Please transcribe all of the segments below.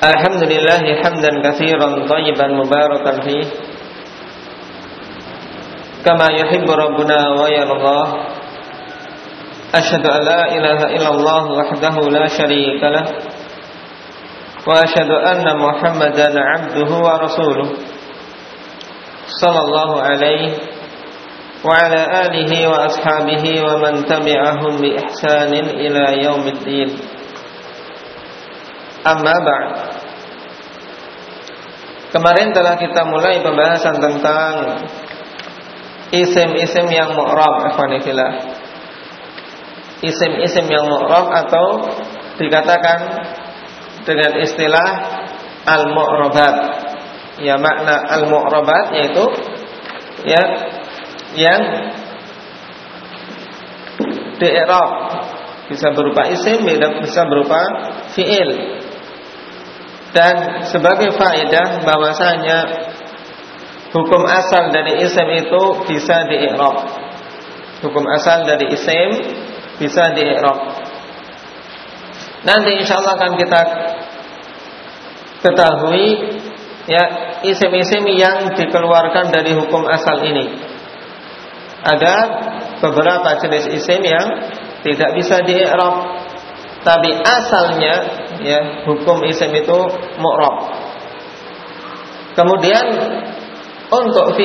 Alhamdulillah hamdan katsiran thayyiban mubarakan fih kama yuhibbu rabbuna wa yardah. Asyhadu an la ilaha illallah wahdahu la syarika lah wa asyhadu anna Muhammadan 'abduhu wa rasuluh sallallahu alaihi wa ala alihi wa ashabihi wa man tabi'ahum bi ihsanin ila yaumiddin. Amma ba'd. Kemarin telah kita mulai pembahasan tentang isim-isim yang mu'rab, ikhwanifillah. Isim-isim yang mu'rab atau dikatakan dengan istilah al-mu'rabat. Ya, makna al-mu'rabat yaitu yang di-i'rab, bisa berupa isim, bisa berupa fi'il. Dan sebagai faedah bahwasanya hukum asal dari isim itu bisa di-i'rab. Hukum asal dari isim bisa di-i'rab. Nanti insyaallah akan kita ketahui ya isim-isim yang dikeluarkan dari hukum asal ini. Ada beberapa jenis isim yang tidak bisa di-i'rab, tapi asalnya ya hukum isim itu mu'rab. Kemudian untuk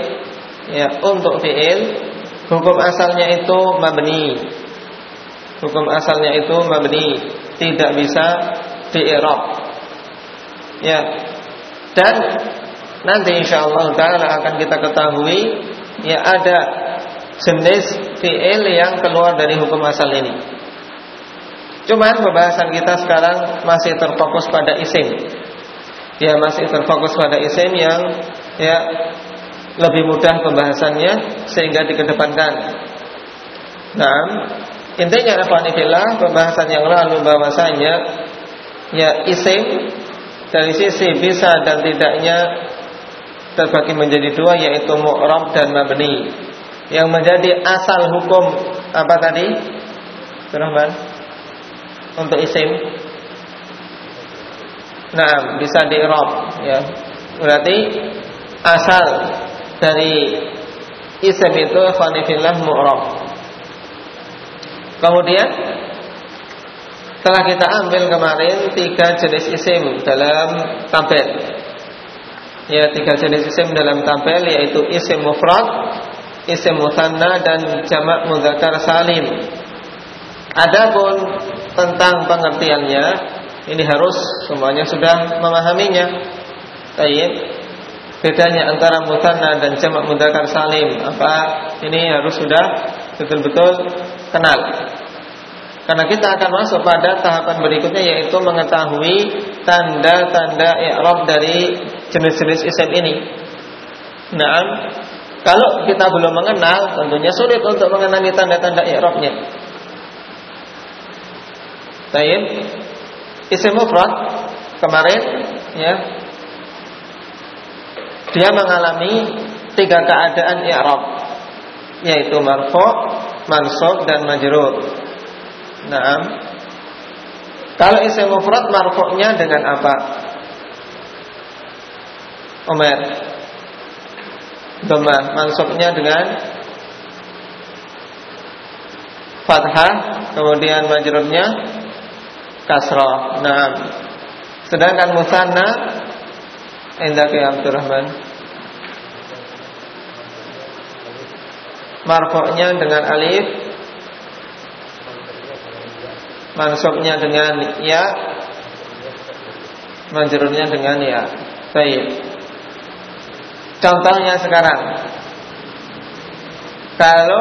fi'il hukum asalnya itu mabni. Hukum asalnya itu mabni, tidak bisa di-i'rab. Ya. Dan nanti insyaallah taala akan kita ketahui ya ada jenis fi'il yang keluar dari hukum asal ini. Cuman pembahasan kita sekarang masih terfokus pada isim. Ya, masih terfokus pada isim yang ya lebih mudah pembahasannya sehingga dikedepankan. Nah, intinya ikhwanifillah pembahasan yang lalu bahwasanya ya isim dari sisi bisa dan tidaknya terbagi menjadi dua, yaitu mu'rab dan mabni. Yang menjadi asal hukum apa tadi? Rahman? Untuk isim, nah bisa di-i'rab ya. Berarti asal dari isim itu ikhwanifillah mu'rab. Kemudian telah kita ambil kemarin 3 jenis isim dalam tabel. Ya, 3 jenis isim dalam tabel, yaitu isim mufrad, isim mutsanna dan jamak mudzakkar salim. Adapun tentang pengertiannya, ini harus semuanya sudah memahaminya. Baik. Bedanya antara mutsanna dan jamak mudzakkar salim apa? Ini harus sudah betul-betul kenal. Karena kita akan masuk pada tahapan berikutnya, yaitu mengetahui tanda-tanda i'rab dari jenis-jenis isim ini. Nah, kalau kita belum mengenal, tentunya sulit untuk mengenali tanda-tanda i'rabnya. Baik, isim mufrad kemarin ya, dia mengalami 3 keadaan i'rab, yaitu marfu', mansub dan majrur. Naam. Kalau isim mufrad marfu'nya dengan apa? Umar. Dhammah. Mansubnya dengan fathah, kemudian majrurnya kasrah. Nah, sedangkan mutsanna indaka ya Abdurrahman, marfu'nya dengan alif, mansubnya dengan ya, majrurnya dengan ya. Baik. Contohnya sekarang, kalau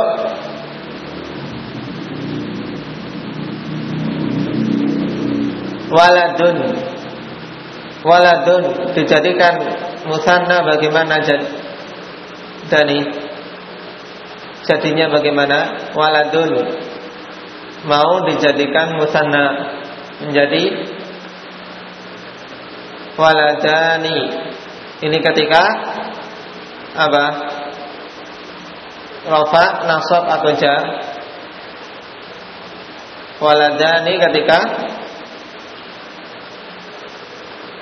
waladun dijadikan mutsanna, bagaimana Dani? Jadinya bagaimana? Waladun mau dijadikan mutsanna menjadi waladani. Ini ketika apa? Rafa, nasab atau jar? Waladani ketika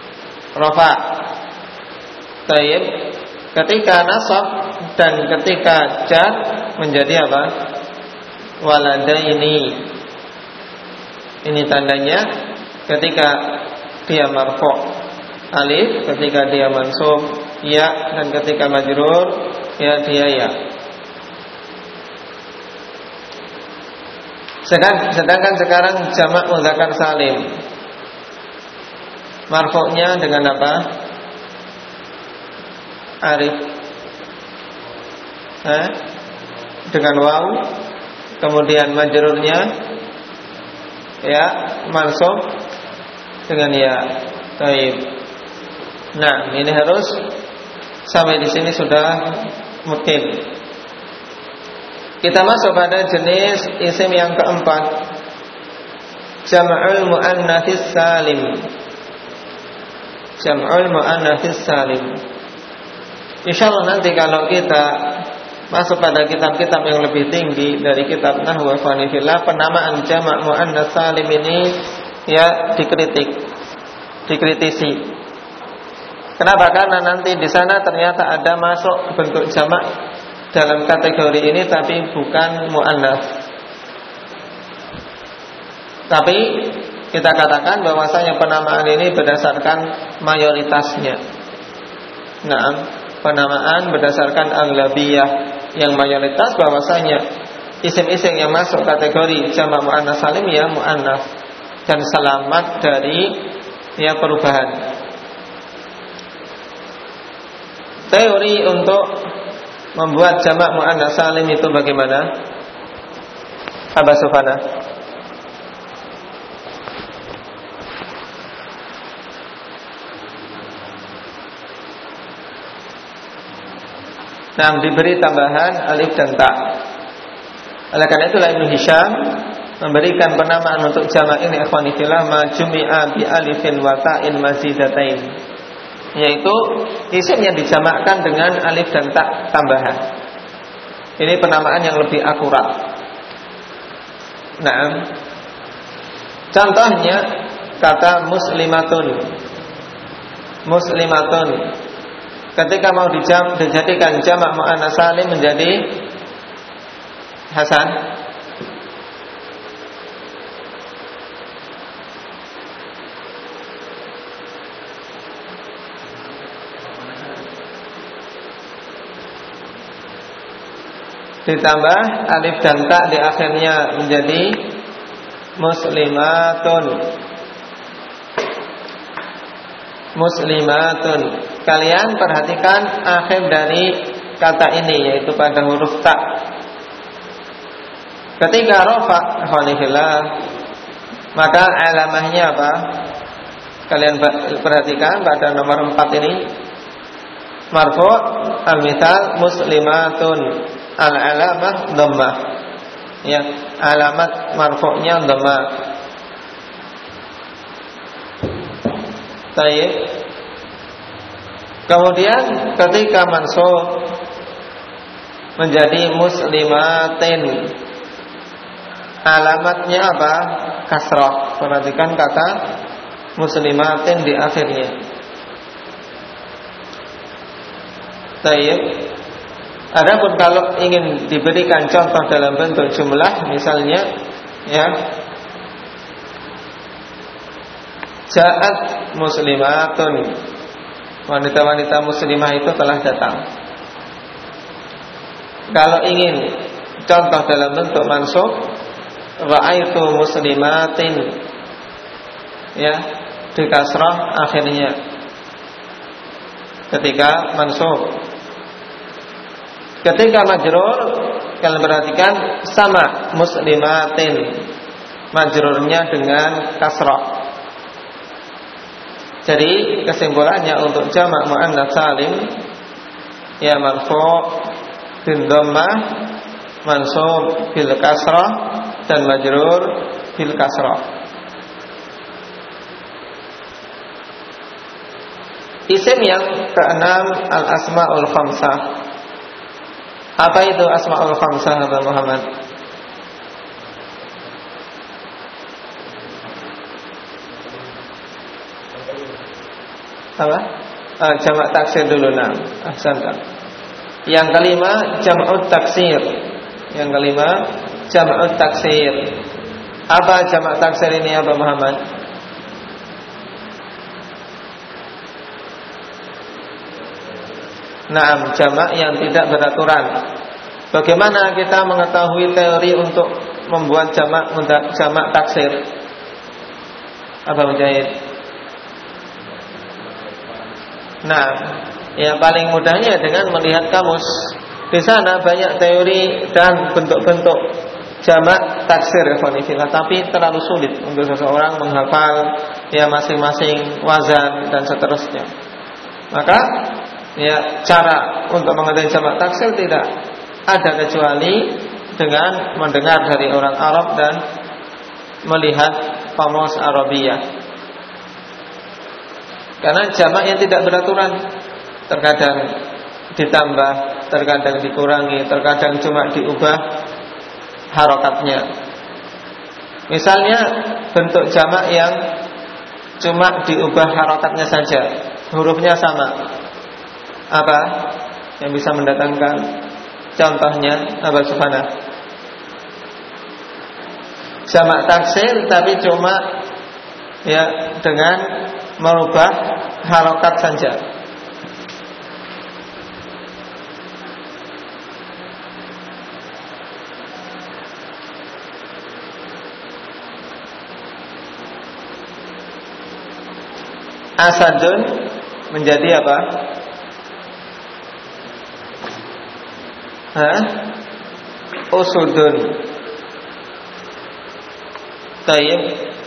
rafa. Taib. Ketika nasab dan ketika jar menjadi apa? Waladaini. Ini tandanya ketika dia marfu alif, ketika dia mansub ya, dan ketika majrur ya dia ya. Sedangkan sekarang jamak mudzakkar salim, marfu'nya dengan apa? Alif, dengan waw, kemudian majrurnya ya, mansub dengan ya. Baik. Nah, ini harus sampai di sini sudah mungkin. Kita masuk pada jenis isim yang keempat, jam'ul muannatsis salim. Jam'ul muannatsis salim. Insyaallah nanti kalau kita masuk pada kitab-kitab yang lebih tinggi dari kitab Nahwu wa Fanifillah, penamaan jamak muannats salim ini ya dikritisi. Kenapa? Karena nanti di sana ternyata ada masuk bentuk jamak dalam kategori ini tapi bukan muannats. Tapi kita katakan bahwasanya penamaan ini berdasarkan mayoritasnya. Nah, penamaan berdasarkan aghlabiyah, yang mayoritas bahwasanya isim-isim yang masuk kategori jamak muannats salim ya muannats dan selamat dari ya perubahan. Teori untuk membuat jamak muannats salim itu bagaimana? Aba Sufana. Nah, diberi tambahan alif dan ta. Oleh karena itulah Ibnu Hisham memberikan penamaan untuk jamak ini ikhwani fillah ma jumi'a bi alifin wa ta'in mazidatain, yaitu isim yang dijamakkan dengan alif dan ta tambahan. Ini penamaan yang lebih akurat. Nah, contohnya kata muslimatun. Muslimatun ketika mau dijadikan jamak muannats salim menjadi Hasan, ditambah alif dan ta di akhirnya menjadi muslimatun. Muslimatun. Kalian perhatikan akhir dari kata ini, yaitu pada huruf ta. Ketika rafa khonifillah, maka alamahnya apa? Kalian perhatikan pada nomor 4 ini, marfu' al-mithal muslimatun, al-alamah dhammah. Ya, alamat marfu'nya dhammah. Baik. Kemudian ketika mansub menjadi muslimatin, alamatnya apa? Kasrah. Perhatikan kata muslimatin di akhirnya. Baik. Adapun kalau ingin diberikan contoh dalam bentuk jumlah, misalnya ya, ja'at muslimatun, wanita-wanita muslimah itu telah datang. Kalau ingin contoh dalam bentuk mansub, ra'aitu muslimatin, ya, di kasrah akhirnya ketika mansub. Ketika majrur, kalian perhatikan sama muslimatin, majrurnya dengan kasrah. Jadi kesimpulannya untuk jamak muannats salim ya marfu' bil dhammah, mansub bil kasrah, dan majrur bil kasrah. Isim yang keenam al-asmaul khamsah. Apa itu asmaul khamsah, Abah Muhammad? Apa? Jamak taksir dulu. Nah, ahsantan. Yang kelima jam'ut taksir. Yang kelima jam'ut taksir. Apa jamak taksir ini, Abu Muhammad? Naam, jamak yang tidak beraturan. Bagaimana kita mengetahui teori untuk membuat jamak taksir? Apa Mujahid? Nah, yang paling mudahnya dengan melihat kamus. Di sana banyak teori dan bentuk-bentuk jamak taksir, tapi terlalu sulit untuk seseorang menghafal ya masing-masing wazan dan seterusnya. Maka ya cara untuk mengetahui jamak taksir tidak ada kecuali dengan mendengar dari orang Arab dan melihat kamus Arabiyah. Karena jamak yang tidak beraturan, terkadang ditambah, terkadang dikurangi, terkadang cuma diubah harokatnya. Misalnya bentuk jamak yang cuma diubah harokatnya saja, hurufnya sama. Apa yang bisa mendatangkan contohnya? Apa Subhana? Jamak taksir tapi cuma ya dengan merubah harokat saja. Asadun menjadi apa? Usudun. Tayyib.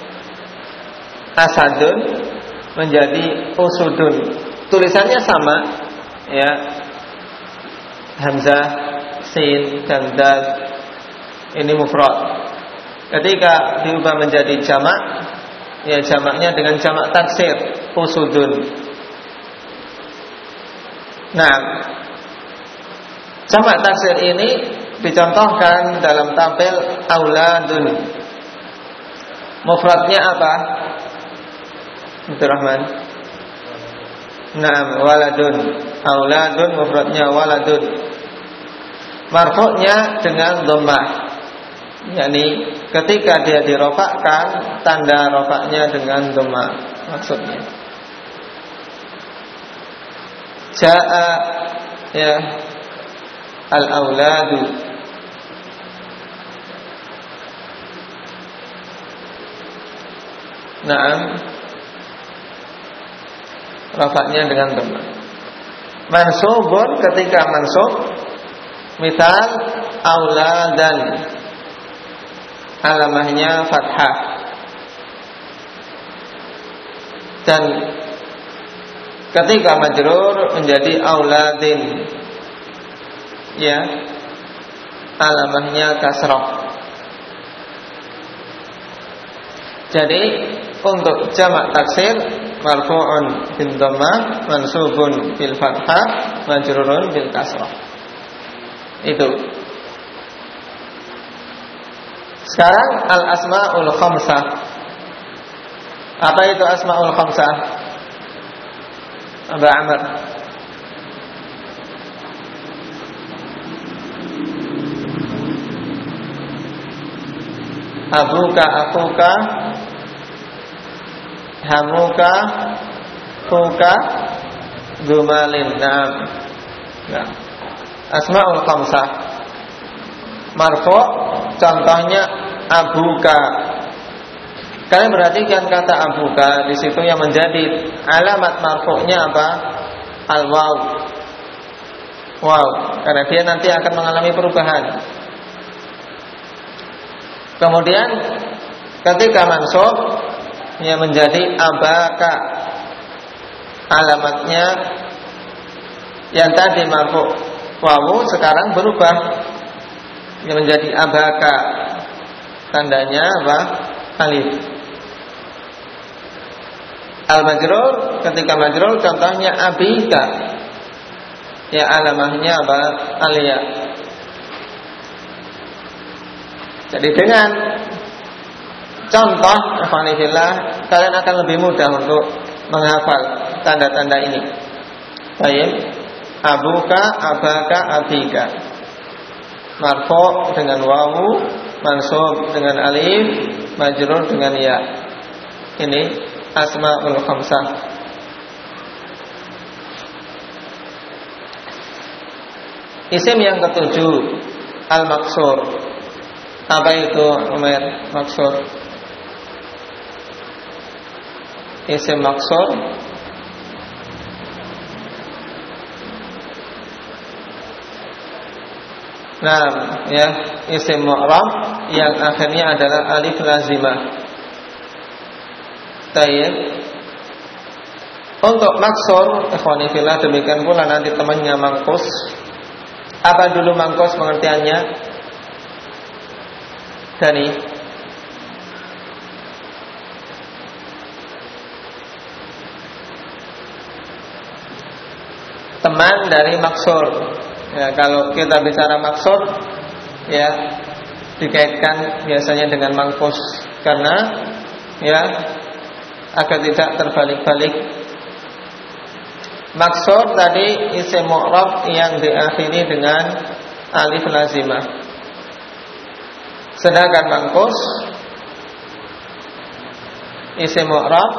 Asadun menjadi usudun. Tulisannya sama, ya. Hamzah, sin dan dal. Ini mufrad. Ketika diubah menjadi jamak, ya jamaknya dengan jamak taksir, usudun. Nah, jamak taksir ini dicontohkan dalam tabel auladun. Mufradnya apa? Abdurrahman. Naam, waladun. Auladun mufradnya waladun. Marfu'nya dengan dhammah. yakni ketika dia dirofakkan, tanda rofaknya dengan dhammah maksudnya. Ja'a ya al-auladu, na'am, rafa'nya dengan dhammah. Mansubun ketika mansub, misal auladan, alamahnya fathah. Dan ketika majrur menjadi auladin, ya, alamahnya kasrah. Jadi untuk jamak taksir, marfu'un bil dhammah, mansubun bil fathah, majrurun bil kasrah. Itu. Sekarang al-asmaul khamsah. Apa itu asmaul khamsah? Aba Amr. Abuka, akuka, hamuka, fuka, gumalin. Naam. Nah, asmaul khamsah. Marfu' contohnya abuka. Kalian perhatikan kata abuka di situ yang menjadi alamat marfu'nya apa? Al-waw. Wow, karena dia nanti akan mengalami perubahan. Kemudian ketika mansub yang menjadi abaka, alamatnya yang tadi marfu' wawu sekarang berubah yang menjadi abaka, tandanya apa? Alif. Al-majrur ketika majrur contohnya abika, ya alamahnya apa? Aliyah. Jadi dengan contoh, alhamdulillah, kalian akan lebih mudah untuk menghafal. tanda-tanda ini. Baik, abuka, abaka, abika. Marfu' dengan wawu, mansub dengan alif, majrur dengan ya. Ini asmaul khamsah. Isim yang ketujuh, al-maksur. Apa itu, Umar? Maksur. Isim maksur isim mu'rab yang akhirnya adalah alif lazimah. Tayyib. Untuk maksur, ikhwani fillah, demikian pula nanti temannya mangkus. Apa dulu mangkus pengertiannya? Dani. Teman dari maksur. Ya, kalau kita bicara maksud, ya dikaitkan biasanya dengan mangkus karena ya agar tidak terbalik-balik. Maksud tadi isim mu'rab yang diakhiri dengan alif lazimah. Sedangkan mangkus isim mu'rab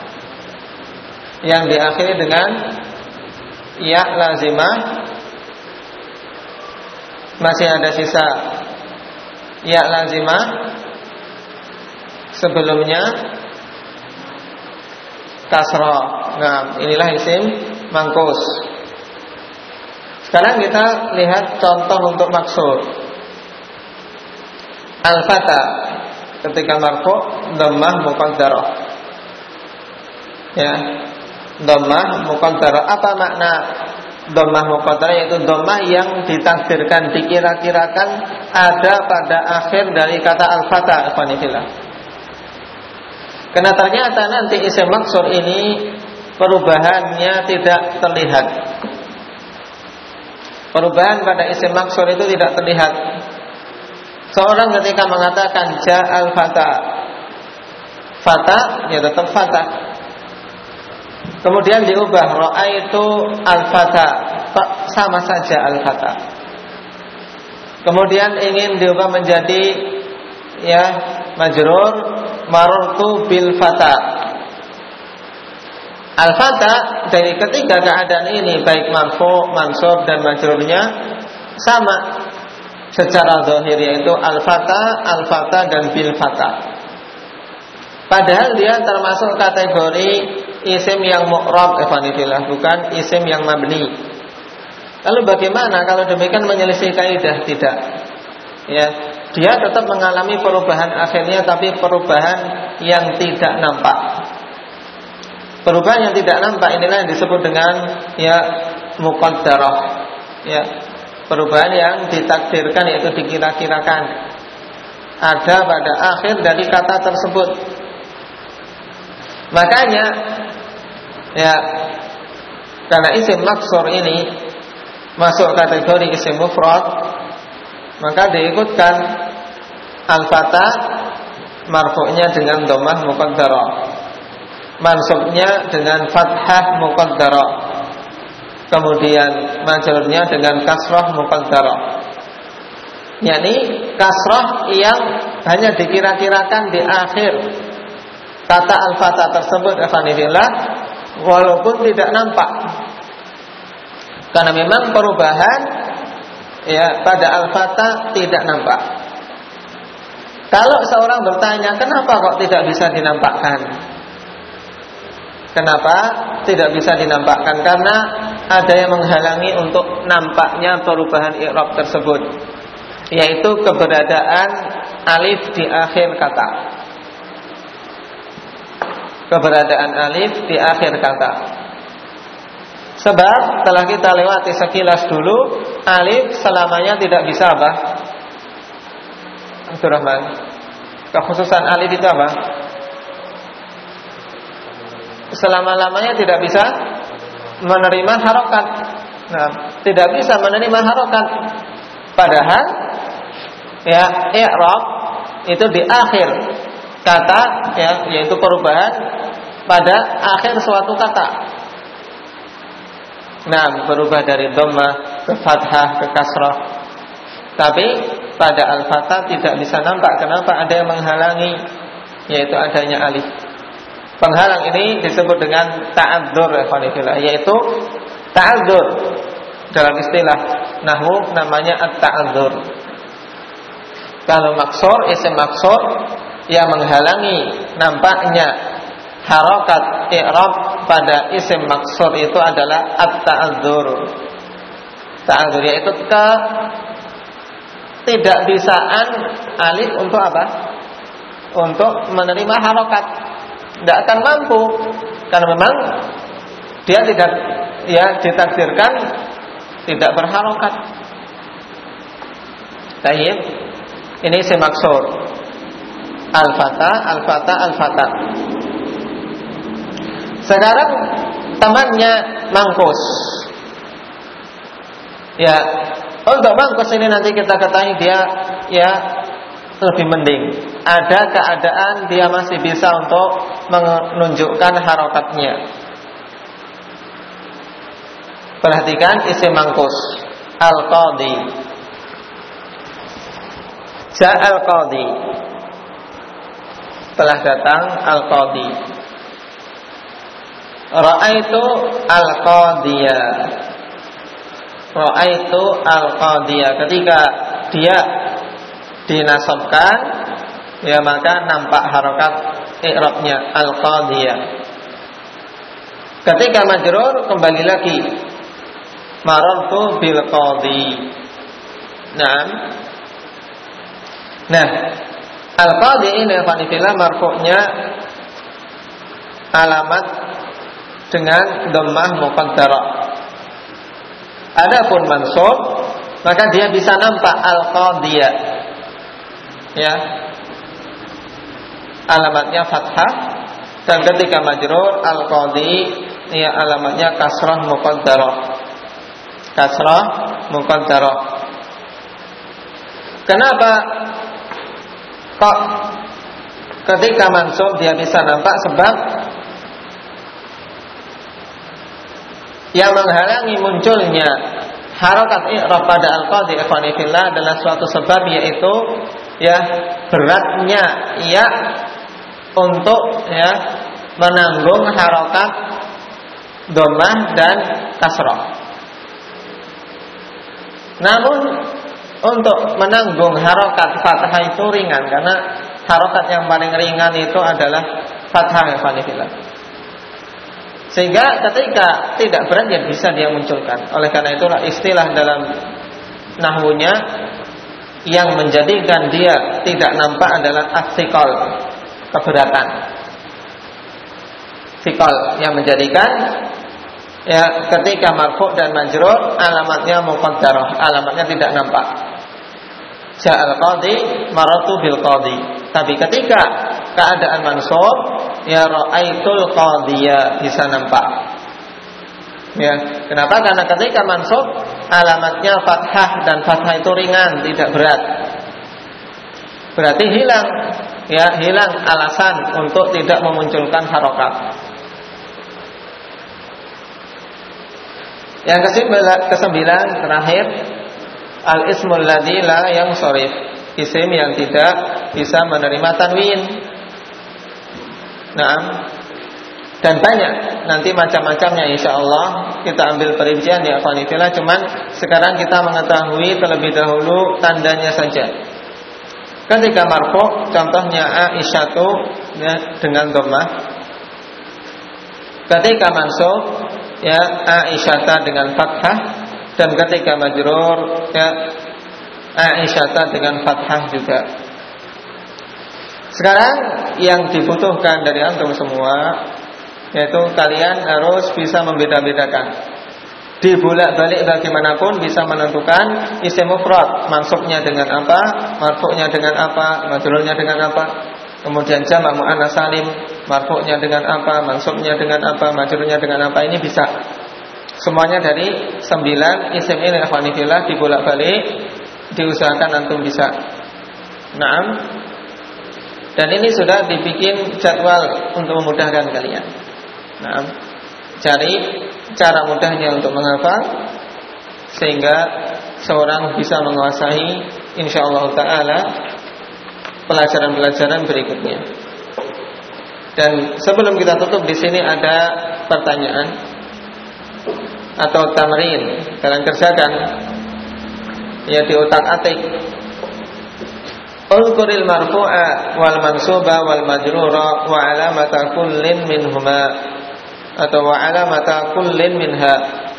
yang diakhiri dengan ya lazimah. Masih ada sisa ya lazimah sebelumnya kasrah. Nah, inilah isim mangkus. Sekarang kita lihat contoh untuk maksur. Al-fata ketika marfu' dhammah muqaddarah. Ya, dhammah muqaddarah. Apa makna dhammah muqaddarah? Yaitu dhammah yang ditakdirkan, dikira-kirakan ada pada akhir dari kata al-fata. Karena ternyata nanti isim maksur ini perubahannya tidak terlihat. Perubahan pada isim maksur itu tidak terlihat. Seorang ketika mengatakan ja'al fata, fata ya tetap fata. Kemudian diubah ra'aitu al-fata, sama saja al-fata. Kemudian ingin diubah menjadi ya majrur, marartu bil fata. Al-fata dari ketiga keadaan ini, baik marfu', mansub dan majrurnya sama secara zahir, yaitu al-fata, al-fata dan bil fata. Padahal dia termasuk kategori isim yang mu'rab, bukan isim yang mabni. Lalu bagaimana kalau demikian menyelisih kaidah? Tidak. Ya, dia tetap mengalami perubahan akhirnya, tapi perubahan yang tidak nampak. Perubahan yang tidak nampak inilah yang disebut dengan ya muqaddarah. Ya, perubahan yang ditakdirkan, yaitu dikira-kirakan ada pada akhir dari kata tersebut. Makanya ya, karena isim maksur ini masuk kategori isim mufrad, maka diikutkan al-fata marfu'nya dengan dhammah muqaddarah, mansubnya dengan fathah muqaddarah, kemudian majrurnya dengan kasrah muqaddarah. yakni kasrah yang hanya dikira-kirakan di akhir kata al-fata tersebut, walaupun tidak nampak. Karena memang perubahan ya pada al-fata tidak nampak. Kalau seorang bertanya, kenapa kok tidak bisa dinampakkan? Kenapa tidak bisa dinampakkan? Karena ada yang menghalangi untuk nampaknya perubahan i'rab tersebut, yaitu keberadaan alif di akhir kata. Keberadaan alif di akhir kata. Sebab telah kita lewati sekilas dulu, alif selamanya tidak bisa apa? Abdurrahman, kekhususan alif itu apa? Selama-lamanya tidak bisa menerima harokat. Nah, tidak bisa menerima harokat. Padahal ya i'rab itu di akhir kata, ya, yaitu perubahan pada akhir suatu kata. Nah, berubah dari dhammah ke fathah ke kasrah. Tapi pada al-fatha tidak bisa nampak. Kenapa? Ada yang menghalangi, yaitu adanya alif. Penghalang ini disebut dengan ta'adzur, yaitu ta'adzur. Dalam istilah nahwu namanya at-ta'adzur. Kalau maksur, isim maksur yang menghalangi nampaknya harokat i'rab pada isim maksur itu adalah at-ta'adzur. Ta'adzur yaitu tidak bisaan alif untuk apa? Untuk menerima harokat. Tidak akan mampu karena memang dia tidak, ya, ditakdirkan tidak berharokat. Baik. Ini isim maksur. Al-fatha, al-fatha, al-fatha. Sekarang temannya mangkus. Ya, untuk mangkus ini nanti kita ketahui dia, ya, lebih mending. Ada keadaan dia masih bisa untuk menunjukkan harokatnya. Perhatikan isim mangkus. Al-qadhi. Ja'al qadhi. Telah datang al-qadhi. Ra'aitu al-qadhiya. Ra'aitu al-qadhiya. Ketika dia dinasabkan, ya, maka nampak harokat i'rabnya al-qadhiya. Ketika majrur, kembali lagi marartu bil qadhi. Nah, al-qadhi ini fanifillah marfu'nya alamat dengan dhammah muqaddarah. Adapun mansub, maka dia bisa nampak al-qadhiyah, ya, alamatnya fathah. Dan ketika majrur al-qadhi, ya, alamatnya kasrah muqaddarah. Kasrah muqaddarah. Kenapa kok ketika mansub dia bisa nampak? Sebab yang menghalangi munculnya harokat i'rab pada al-qadhi ikhwanifillah adalah suatu sebab, yaitu, ya, beratnya ya untuk, ya, menanggung harokat dhammah dan kasrah. Namun untuk menanggung harokat fathah itu ringan, karena harokat yang paling ringan itu adalah fathah ikhwanifillah. Sehingga ketika tidak berat, ya, bisa dia munculkan. Oleh karena itulah istilah dalam nahwunya yang menjadikan dia tidak nampak adalah as-siqal, keberatan. Siqal yang menjadikan, ya, ketika marfu' dan majrur alamatnya muqaddarah, alamatnya tidak nampak. Ja'al qadhi marartu bil qadhi. Tapi ketika keadaan mansub, ya, ra'aitul qadhiya, bisa nampak. Ya, kenapa? Karena ketika mansub alamatnya fathah, dan fathah itu ringan, tidak berat. Berarti hilang, ya, hilang alasan untuk tidak memunculkan harokat. Yang kesembilan terakhir, al-ismul ladzi la yansharif, isim yang tidak bisa menerima tanwin. Dan banyak nanti macam-macamnya, insyaallah kita ambil perincian, ya fanifillah. Cuman sekarang kita mengetahui terlebih dahulu tandanya saja. Ketika marfu', contohnya Aisyatu, ya, dengan dhammah. Ketika mansub, ya, Aisyata dengan fathah. Dan ketika majrur, ya, Aisyata dengan fathah juga. Sekarang yang dibutuhkan dari antum semua, yaitu kalian harus bisa membeda-bedakan. Dibolak-balik bagaimanapun bisa menentukan isim mufrad, mansubnya dengan apa, marfu'nya dengan apa, majrurnya dengan apa. Kemudian jamak muannats salim, marfu'nya dengan apa, mansubnya dengan apa, majrurnya dengan apa. Ini bisa. Semuanya dari 9 isim ini ikhwanifillah dibolak-balik, diusahakan antum bisa. Naam. Dan ini sudah dibikin jadwal untuk memudahkan kalian. Naam. cari cara mudahnya untuk menghafal sehingga seorang bisa menguasai insyaallah taala pelajaran-pelajaran berikutnya. Dan sebelum kita tutup, di sini ada pertanyaan atau tamrin, kalian kerjakan ya di otak-atik. Ulquril marfu'a wal mansuba wal majrura wa alamata kullin minhuma atau wa alamata kullin minha.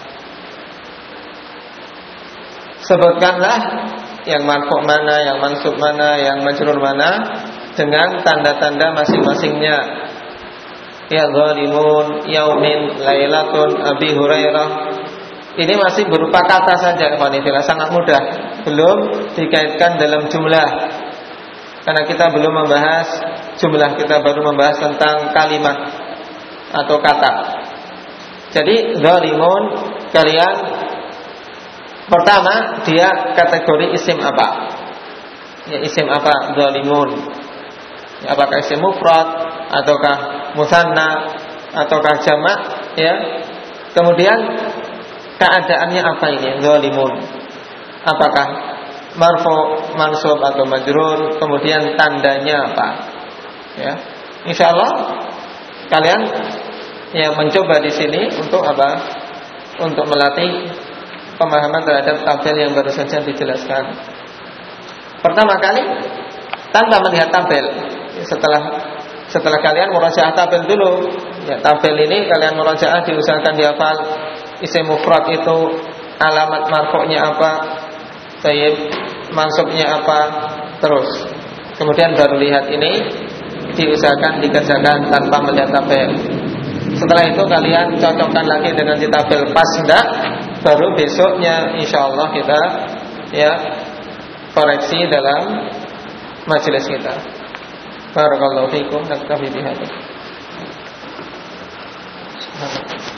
Sebutkanlah yang marfu' mana, yang mansub mana, yang majrur mana dengan tanda-tanda masing-masingnya. Ya zalimun, yaumin, lailatun, Abi Hurairah. Ini masih berupa kata saja, sangat mudah. Belum dikaitkan dalam jumlah. Karena kita belum membahas jumlah, kita baru membahas tentang kalimat atau kata. Jadi zalimun, kalian pertama dia kategori isim apa? Ya, isim apa zalimun? Ya, apakah isim mufrad ataukah musanna ataukah jamak? Ya. Kemudian keadaannya apa ini zalimun? Apakah marfu, mansub atau majrur? Kemudian tandanya apa? Ya. Insyaallah kalian ya mencoba di sini untuk apa? Untuk melatih pemahaman terhadap tabel yang baru saja dijelaskan. Pertama kali tanpa melihat tabel, setelah kalian murajaah tabel dulu, ya tabel ini kalian murajaah, diusahakan dihafal isim mufrad itu alamat marfu'nya apa, tayyib, mansubnya apa, terus kemudian baru lihat ini, diusahakan dikerjakan tanpa melihat tabel. Setelah itu kalian cocokkan lagi dengan di tabel, pas enggak, baru besoknya insyaallah kita ya koreksi dalam majelis kita. Barakallahu fiikum, naktafi bihadza.